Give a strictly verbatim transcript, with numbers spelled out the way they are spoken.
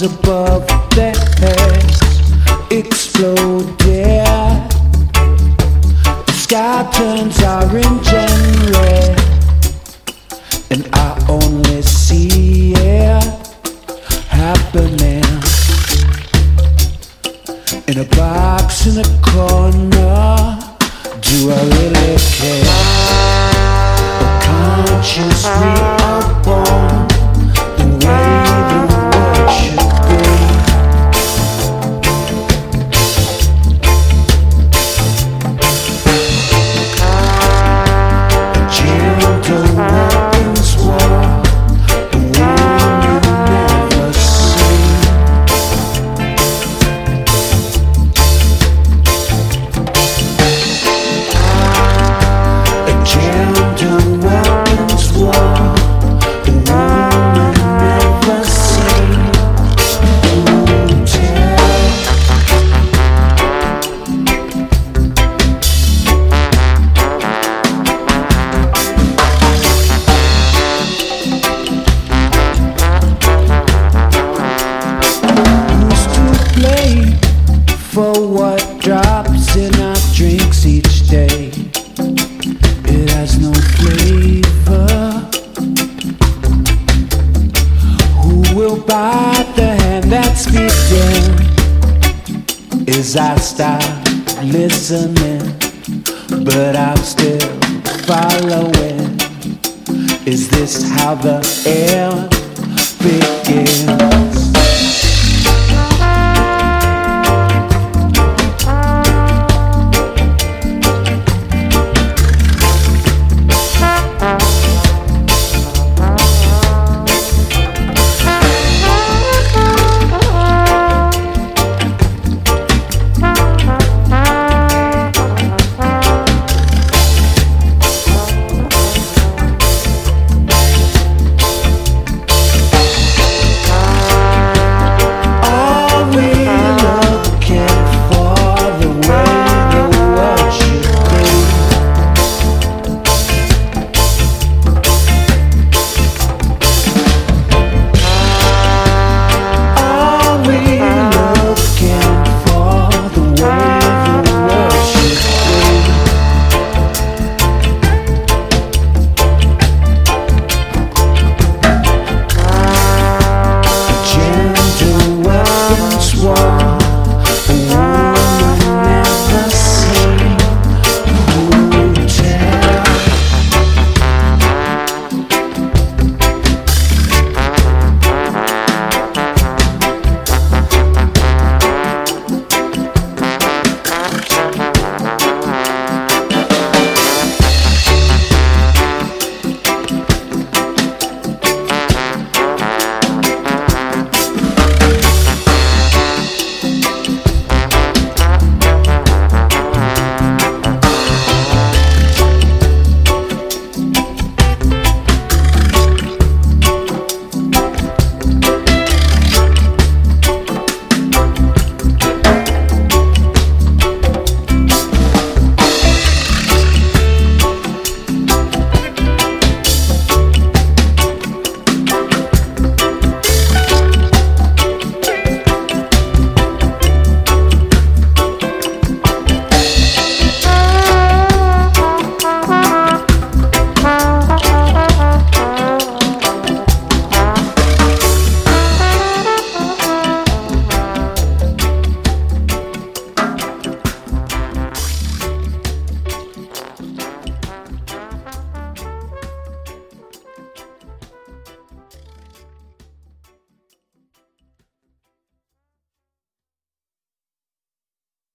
above their heads exploded. The sky turns orange and red, and I only see it happening in a box in a corner. Do I really care? Or conscious we are born the way the world should be. A gentle woman's war, a woman you never see. A gentle woman's war, a woman never seen. Who tell? Who's to blame for what drops in our drinks each day? It has no flavor. Who will bite the hand that's speaking? Is I stop listening, but I'm still following. Is this how the air begins?